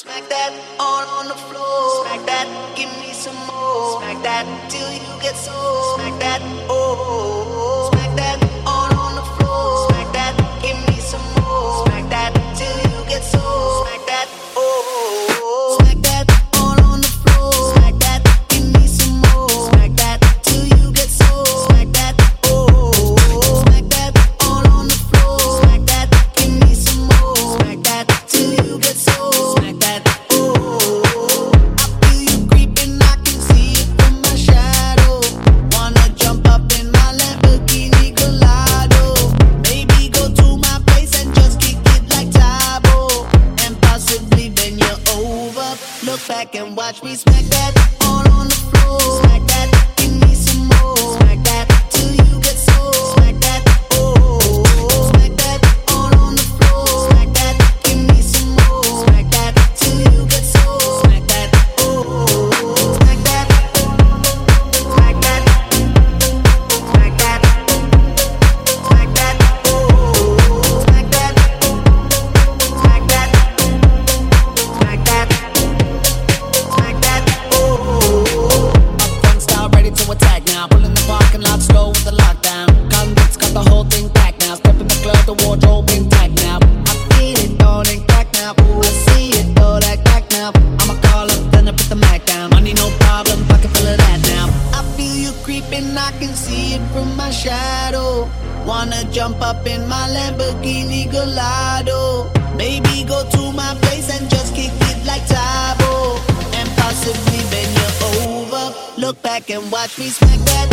Smack that all on the floor. Smack that, give me some more. Smack that till you get so. Smack that, oh. Smack that all on the floor. Smack that, give me some more. Smack that till you get so. Smack that, oh. Smack that all on the floor. Smack that, give me some more. Smack that till you get so. Smack that, oh. Smack that all on the floor. Smack that, give me some more. Smack that till you get so. Smack that, oh. I feel you creeping, I can see it from my shadow. Wanna jump up in my Lamborghini Gallardo. Maybe go to my place and just kick it like Tybo. And possibly bend you over. Look back and watch me smack that all on the floor. Smack that, give me some more. Smack that till you get so. Smack that, oh. Smack that all on the floor. Smack that, give me some more. Smack that till you get so. Smack that, oh. Smack that, smack that, smack that, smack that, oh. Smack that, smack that, smack that, smack that, oh. Upfront style ready to attack now. Pulling the parking lot slow with the lockdown. Convicts got the whole thing packed now. Step in the club, the wardrobe intact now. I feel it, don't ain't crack now. Ooh, I see it, though that crack now. I'ma call up, then I put the Mac down. Money no problem, pocket full of that now. I feel you creeping, I can see it from my shadow. Wanna jump up in my Lamborghini Gallardo. Maybe go to my place and just kick it like Tybo. And possibly bend you over. Look back and watch me smack that